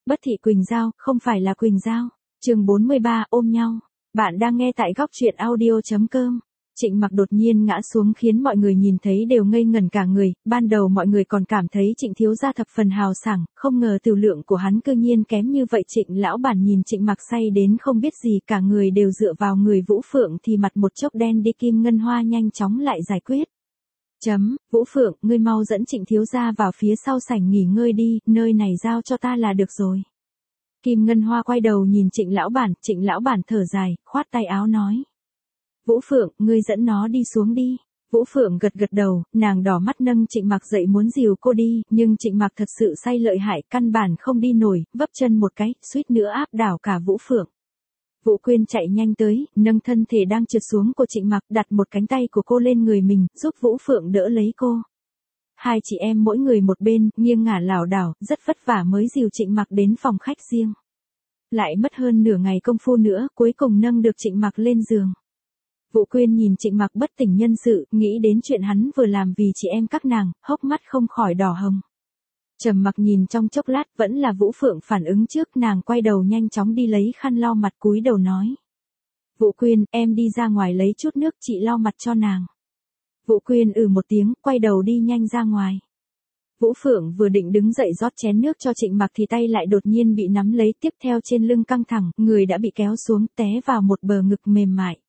Bất thị Quỳnh Giao, không phải là Quỳnh Giao. Chương 43, ôm nhau. Bạn đang nghe tại góc truyện audio.com. Trịnh Mặc đột nhiên ngã xuống khiến mọi người nhìn thấy đều ngây ngẩn cả người, ban đầu mọi người còn cảm thấy Trịnh thiếu gia thập phần hào sảng, không ngờ tiểu lượng của hắn cư nhiên kém như vậy. Trịnh lão bản nhìn Trịnh Mặc say đến không biết gì, cả người đều dựa vào người Vũ Phượng thì mặt một chốc đen đi. Kim Ngân Hoa nhanh chóng lại giải quyết. Vũ Phượng, ngươi mau dẫn Trịnh thiếu gia vào phía sau sảnh nghỉ ngơi đi, nơi này giao cho ta là được rồi. Kim Ngân Hoa quay đầu nhìn Trịnh lão bản thở dài, khoát tay áo nói. Vũ Phượng, ngươi dẫn nó đi xuống đi. Vũ Phượng gật gật đầu, nàng đỏ mắt nâng Trịnh Mặc dậy muốn dìu cô đi, nhưng Trịnh Mặc thật sự say lợi hại, căn bản không đi nổi, vấp chân một cái, suýt nữa áp đảo cả Vũ Phượng. Vũ Quyên chạy nhanh tới, nâng thân thể đang trượt xuống của Trịnh Mặc, đặt một cánh tay của cô lên người mình, giúp Vũ Phượng đỡ lấy cô. Hai chị em mỗi người một bên, nghiêng ngả lảo đảo, rất vất vả mới dìu Trịnh Mặc đến phòng khách riêng. Lại mất hơn nửa ngày công phu nữa, cuối cùng nâng được Trịnh Mặc lên giường. Vũ Quyên nhìn Trịnh Mặc bất tỉnh nhân sự, nghĩ đến chuyện hắn vừa làm vì chị em các nàng, hốc mắt không khỏi đỏ hồng. Trầm mặc nhìn trong chốc lát, vẫn là Vũ Phượng phản ứng trước, nàng quay đầu nhanh chóng đi lấy khăn lau mặt, cúi đầu nói. Vũ Quyên, em đi ra ngoài lấy chút nước, chị lau mặt cho nàng. Vũ Quyên một tiếng, quay đầu đi nhanh ra ngoài. Vũ Phượng vừa định đứng dậy rót chén nước cho Trịnh Mặc thì tay lại đột nhiên bị nắm lấy, tiếp theo trên lưng căng thẳng, người đã bị kéo xuống, té vào một bờ ngực mềm mại.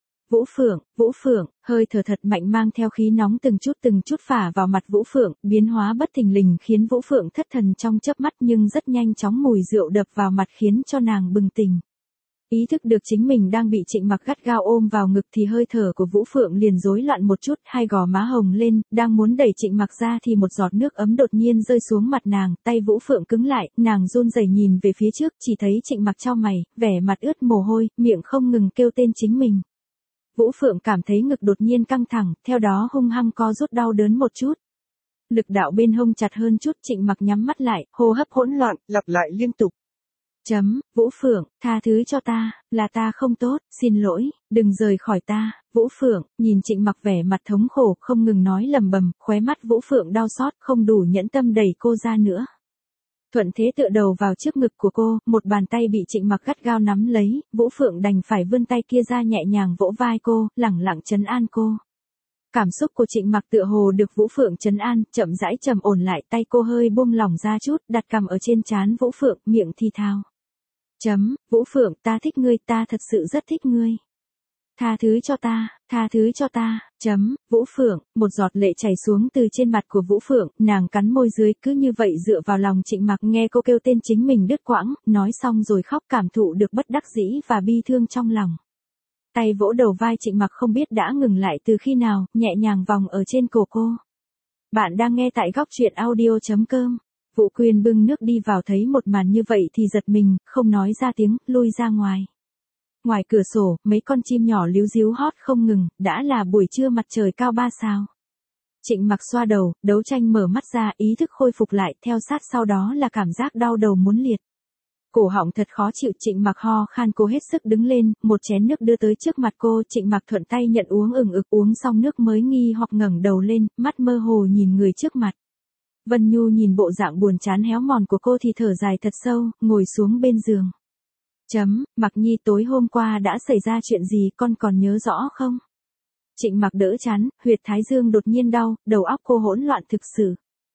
Vũ Phượng, hơi thở thật mạnh mang theo khí nóng từng chút phả vào mặt Vũ Phượng, biến hóa bất thình lình khiến Vũ Phượng thất thần trong chớp mắt, nhưng rất nhanh chóng mùi rượu đập vào mặt khiến cho nàng bừng tỉnh. Ý thức được chính mình đang bị Trịnh Mặc gắt gao ôm vào ngực thì hơi thở của Vũ Phượng liền rối loạn một chút, hai gò má hồng lên, đang muốn đẩy Trịnh Mặc ra thì một giọt nước ấm đột nhiên rơi xuống mặt nàng, tay Vũ Phượng cứng lại, nàng run rẩy nhìn về phía trước, chỉ thấy Trịnh Mặc chau mày, vẻ mặt ướt mồ hôi, miệng không ngừng kêu tên chính mình. Vũ Phượng cảm thấy ngực đột nhiên căng thẳng, theo đó hung hăng co rút đau đớn một chút. Lực đạo bên hông chặt hơn chút, Trịnh Mặc nhắm mắt lại, hô hấp hỗn loạn, lặp lại liên tục. Vũ Phượng, tha thứ cho ta, là ta không tốt, xin lỗi, đừng rời khỏi ta. Vũ Phượng, nhìn Trịnh Mặc vẻ mặt thống khổ, không ngừng nói lầm bầm, khóe mắt Vũ Phượng đau xót, không đủ nhẫn tâm đẩy cô ra nữa. Thuận thế tựa đầu vào trước ngực của cô, một bàn tay bị Trịnh Mặc gắt gao nắm lấy, Vũ Phượng đành phải vươn tay kia ra nhẹ nhàng vỗ vai cô, lẳng lặng trấn an cô. Cảm xúc của Trịnh Mặc tựa hồ được Vũ Phượng trấn an, chậm rãi trầm ổn lại, tay cô hơi buông lỏng ra chút, đặt cằm ở trên trán Vũ Phượng, miệng thì thào. Vũ Phượng, ta thích ngươi, ta thật sự rất thích ngươi. Tha thứ cho ta. Vũ Phượng, một giọt lệ chảy xuống từ trên mặt của Vũ Phượng, nàng cắn môi dưới, cứ như vậy dựa vào lòng Trịnh Mặc, nghe cô kêu tên chính mình đứt quãng, nói xong rồi khóc, cảm thụ được bất đắc dĩ và bi thương trong lòng. Tay vỗ đầu vai Trịnh Mặc không biết đã ngừng lại từ khi nào, nhẹ nhàng vòng ở trên cổ cô. Bạn đang nghe tại góc truyện audio.com. Vũ Quyên bưng nước đi vào thấy một màn như vậy thì giật mình, không nói ra tiếng, lui ra ngoài. Ngoài cửa sổ, mấy con chim nhỏ líu ríu hót không ngừng, đã là buổi trưa mặt trời cao 3 sao. Trịnh Mặc xoa đầu, đấu tranh mở mắt ra, ý thức khôi phục lại, theo sát sau đó là cảm giác đau đầu muốn liệt. Cổ họng thật khó chịu, Trịnh Mặc ho khan, cô hết sức đứng lên, một chén nước đưa tới trước mặt cô, Trịnh Mặc thuận tay nhận uống uống xong nước mới nghi hoặc ngẩng đầu lên, mắt mơ hồ nhìn người trước mặt. Vân Nhu nhìn bộ dạng buồn chán héo mòn của cô thì thở dài thật sâu, ngồi xuống bên giường. Mặc Nhi, tối hôm qua đã xảy ra chuyện gì, con còn nhớ rõ không? Trịnh Mặc đỡ chán, huyệt thái dương đột nhiên đau, đầu óc cô hỗn loạn thực sự.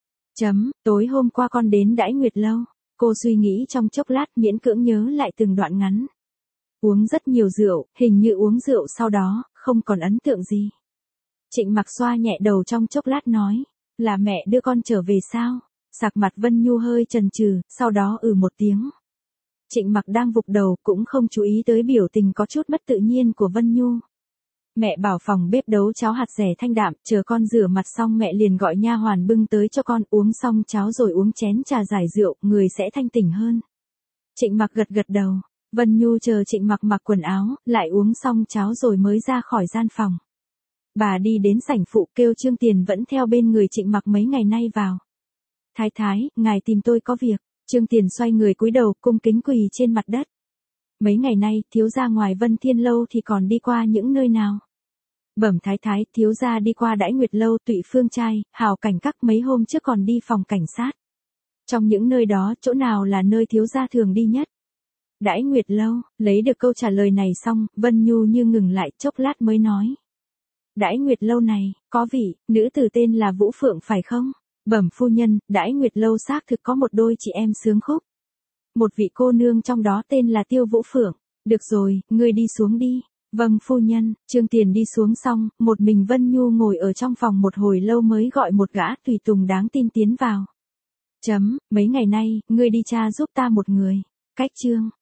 Tối hôm qua con đến Đãi Nguyệt Lâu. Cô suy nghĩ trong chốc lát, miễn cưỡng nhớ lại từng đoạn ngắn. Uống rất nhiều rượu, hình như uống rượu sau đó, không còn ấn tượng gì. Trịnh Mặc xoa nhẹ đầu trong chốc lát nói, là mẹ đưa con trở về sao? Sạc mặt Vân Nhu hơi chần chừ, sau đó một tiếng. Trịnh Mặc đang vục đầu, cũng không chú ý tới biểu tình có chút mất tự nhiên của Vân Nhu. Mẹ bảo phòng bếp nấu cháo hạt dẻ thanh đạm, chờ con rửa mặt xong mẹ liền gọi nha hoàn bưng tới cho con, uống xong cháo rồi uống chén trà giải rượu, người sẽ thanh tỉnh hơn. Trịnh Mặc gật gật đầu, Vân Nhu chờ Trịnh Mặc mặc quần áo, lại uống xong cháo rồi mới ra khỏi gian phòng. Bà đi đến sảnh phụ, kêu Trương Tiền vẫn theo bên người Trịnh Mặc mấy ngày nay vào. Thái thái, ngài tìm tôi có việc. Trương Tiền xoay người cúi đầu, cung kính quỳ trên mặt đất. Mấy ngày nay, thiếu gia ngoài Vân Thiên Lâu thì còn đi qua những nơi nào? Bẩm thái thái, thiếu gia đi qua Đãi Nguyệt Lâu, Tụy Phương Trai, Hào Cảnh Các, mấy hôm trước còn đi phòng cảnh sát. Trong những nơi đó, chỗ nào là nơi thiếu gia thường đi nhất? Đãi Nguyệt Lâu, lấy được câu trả lời này xong, Vân Nhu như ngừng lại chốc lát mới nói. Đãi Nguyệt Lâu này, có vị, nữ tử tên là Vũ Phượng phải không? Bẩm phu nhân, Đãi Nguyệt Lâu xác thực có một đôi chị em sướng khúc. Một vị cô nương trong đó tên là Tiêu Vũ Phượng. Được rồi, ngươi đi xuống đi. Vâng phu nhân, Trương Tiền đi xuống xong, một mình Vân Nhu ngồi ở trong phòng một hồi lâu mới gọi một gã tùy tùng đáng tin tiến vào. Mấy ngày nay, ngươi đi tra giúp ta một người. Cách Trương